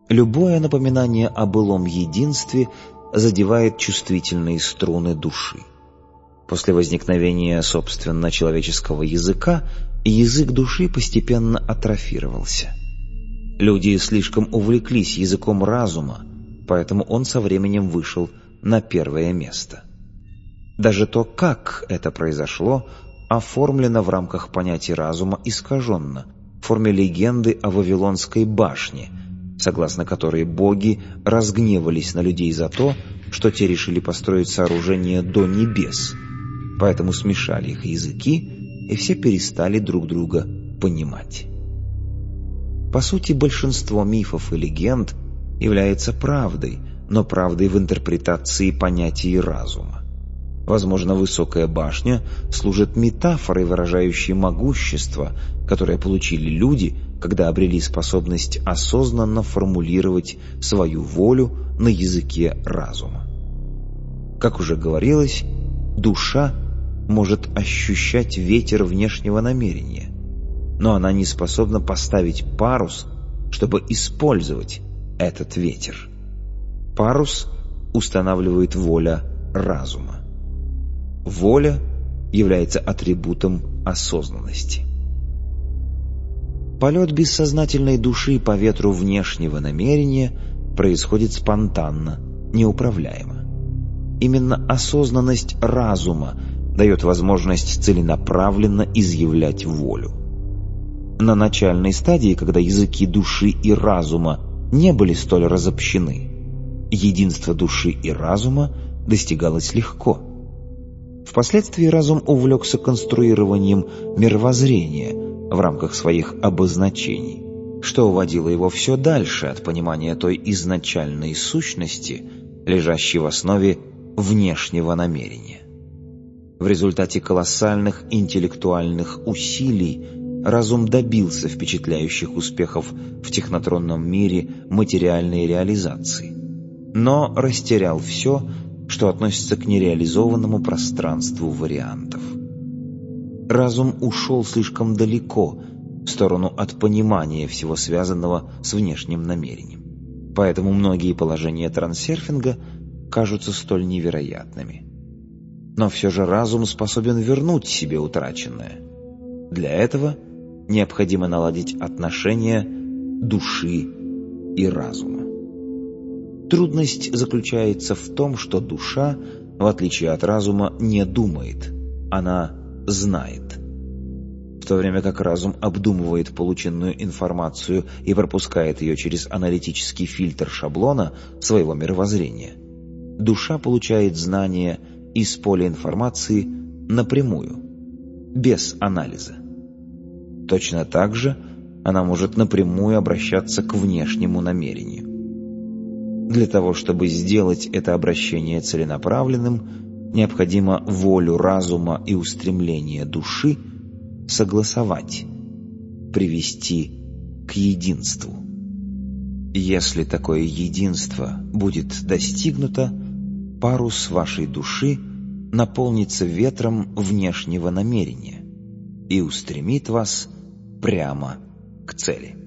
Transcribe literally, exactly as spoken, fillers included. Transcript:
Любое напоминание о былом единстве задевает чувствительные струны души. После возникновения, собственно, человеческого языка, язык души постепенно атрофировался. Люди слишком увлеклись языком разума, поэтому он со временем вышел на первое место. Даже то, как это произошло, оформлено в рамках понятия разума искаженно, в форме легенды о Вавилонской башне, согласно которой боги разгневались на людей за то, что те решили построить сооружение до небес, поэтому смешали их языки, и все перестали друг друга понимать. По сути, большинство мифов и легенд является правдой, но правдой в интерпретации понятий разума. Возможно, высокая башня служит метафорой, выражающей могущество, которое получили люди, когда обрели способность осознанно формулировать свою волю на языке разума. Как уже говорилось, душа может ощущать ветер внешнего намерения, но она не способна поставить парус, чтобы использовать этот ветер. Парус устанавливает воля разума. Воля является атрибутом осознанности. Полет бессознательной души по ветру внешнего намерения происходит спонтанно, неуправляемо. Именно осознанность разума дает возможность целенаправленно изъявлять волю. На начальной стадии, когда языки души и разума не были столь разобщены, единство души и разума достигалось легко. Впоследствии разум увлекся конструированием мировоззрения в рамках своих обозначений, что уводило его все дальше от понимания той изначальной сущности, лежащей в основе внешнего намерения. В результате колоссальных интеллектуальных усилий разум добился впечатляющих успехов в технотронном мире материальной реализации, но растерял все, что относится к нереализованному пространству вариантов. Разум ушел слишком далеко, в сторону от понимания всего связанного с внешним намерением. Поэтому многие положения трансерфинга кажутся столь невероятными. Но все же разум способен вернуть себе утраченное. Для этого необходимо наладить отношения души и разума. Трудность заключается в том, что душа, в отличие от разума, не думает, она знает. В то время как разум обдумывает полученную информацию и пропускает ее через аналитический фильтр шаблона своего мировоззрения, душа получает знания из поля информации напрямую, без анализа. Точно так же она может напрямую обращаться к внешнему намерению. Для того, чтобы сделать это обращение целенаправленным, необходимо волю разума и устремление души согласовать, привести к единству. Если такое единство будет достигнуто, парус вашей души наполнится ветром внешнего намерения и устремит вас прямо к цели.